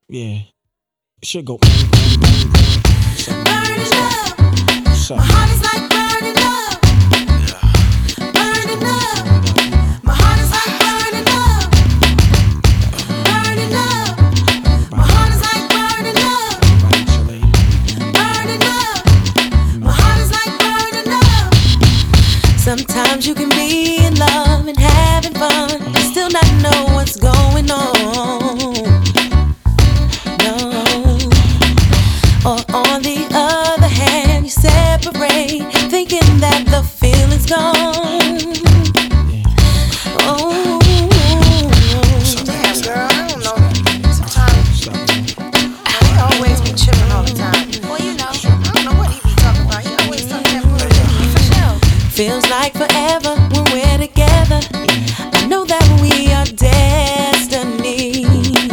Yeah. Should go bang, bang, bang, bang. Burning up. My heart is like burning up. Burning up. My heart is like burning up. Burning up. My heart is like burning up. Burning up. My heart is like burning up. Sometimes you can be in love and having fun and still not know what's going on. Or on the other hand, you separate, thinking that the feeling's gone. Oh, damn, girl, I don't know. Sometimes we always be chilling all the time. Well, you know, I don't know what he be talking about. He always talking that bullshit. For sure. feels like forever when we're together. I know that we are destiny.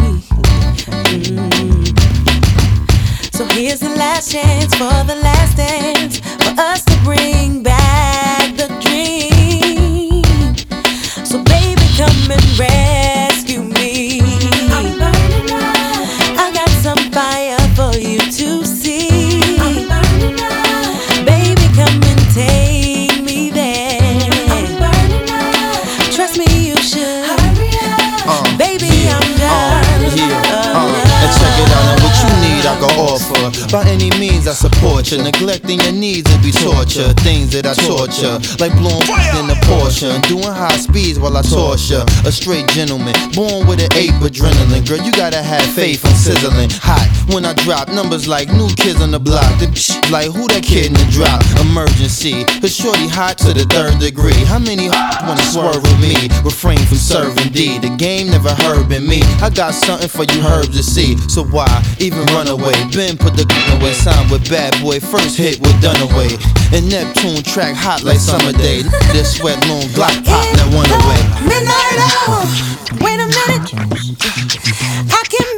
So here's the last chance for the last dance, for us to bring back the dream. So baby, come and rescue me. I'm burning up. I got some fire for you to see. I'm burning up. Baby, come and take me there. I'm burning up. Trust me, you should. Hurry up. Baby, I'm done. And check it out, now what you need I go offer. By any means I support you. Neglecting your needs would be torture. Things that I torture, like blowing in a Porsche and doing high speeds while I torture. A straight gentleman, born with an ape adrenaline. Girl, you gotta have faith, I'm sizzling hot when I drop numbers like new kids on the block. The like who that kid in the drop? Emergency, cause shorty hot to the 3rd degree. How many wanna swerve with me? Refrain from serving D. The game never heard in me. I got something for you herbs to see. So why even run away? Ben put the gun away. Signed with Bad Boy, first hit with Dunaway. And Neptune track hot like summer day. This sweat loom block pop that one away. Midnight hour. Wait a minute. I can